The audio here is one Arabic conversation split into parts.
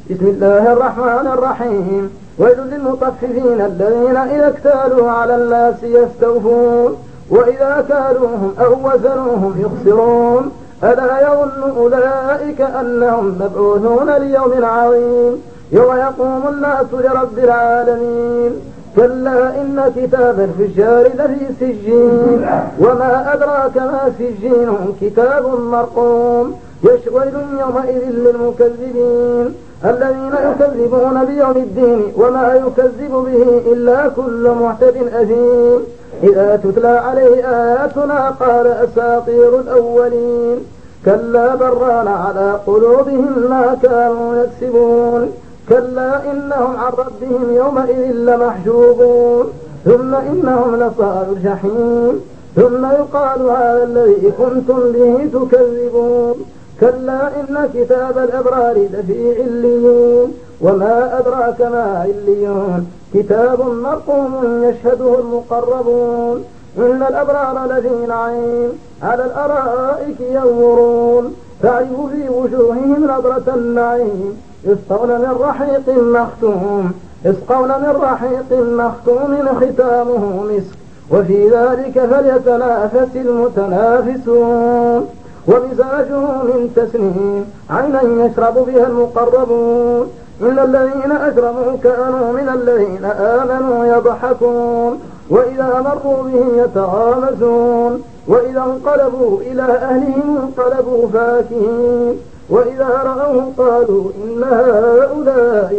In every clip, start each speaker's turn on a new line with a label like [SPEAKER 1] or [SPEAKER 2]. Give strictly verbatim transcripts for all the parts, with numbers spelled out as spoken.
[SPEAKER 1] بسم الله الرحمن الرحيم. ويل للمطففين الذين إذا اكتالوا على الناس يستوفون وإذا كالوهم أو وزنوهم يخسرون ألا يظن أولئك أنهم مبعوثون ليوم عظيم يوم يقوم الناس لرب العالمين. كلا إن كتاب الفجار لفي سجين وما أدراك ما سجين كتاب مرقوم. ويل يومئذ للمكذبين الذين يكذبون بيوم الدين وما يكذب به إلا كل معتد أثيم. إذا تتلى عليه آياتنا قال أساطير الأولين كلا بران على قلوبهم ما كانوا يكسبون. كلا إنهم عن ربهم يومئذ لمحجوبون ثم إنهم لصال الجحيم ثم يقال هذا الذي كنتم به تكذبون. كلا إن كتاب الأبرار لفي عليين وما أدراك ما عليون كتاب مرقوم يشهده المقربون. إن الأبرار لفي نعيم على الأرائك ينظرون تعرف في وجوههم نظرة النعيم يسقون من رحيق مختوم يسقون من رحيق مختوم ختامه مسك وفي ذلك فليتنافس المتنافسون. ومزاجه من تسنيم عينا يشرب بها المقربون. إن الذين أجرموا كانوا من الذين آمنوا يضحكون وإذا مروا بهم يتغامزون وإذا انقلبوا إلى أهلهم انقلبوا فاكهين وإذا رأوهم قالوا إن هؤلاء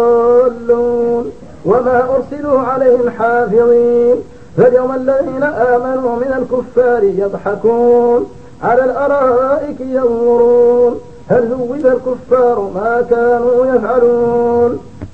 [SPEAKER 1] لضالون وما أرسلوا عليهم حافظين. فاليوم الذين آمنوا من الكفار يضحكون على الأرائك ينظرون هل ثوب الكفار ما كانوا يفعلون.